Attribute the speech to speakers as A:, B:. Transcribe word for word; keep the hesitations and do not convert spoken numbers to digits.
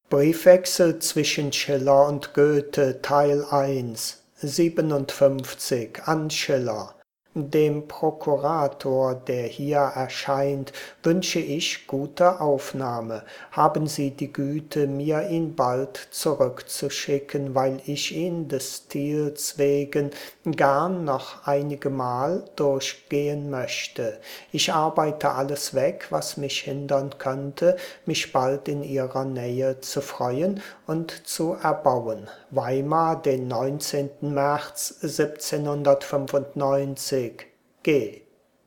A: Briefwechsel zwischen Schiller und Goethe, Teil eins, siebenundfünfzig an Schiller. Dem Prokurator, der hier erscheint, wünsche ich gute Aufnahme. Haben Sie die Güte, mir ihn bald zurückzuschicken, weil ich ihn des Stils wegen gern noch einigemal durchgehen möchte. Ich arbeite alles weg, was mich hindern könnte, mich bald in Ihrer Nähe zu freuen und zu erbauen. Weimar, den neunzehnten März siebzehnhundertfünfundneunzig. G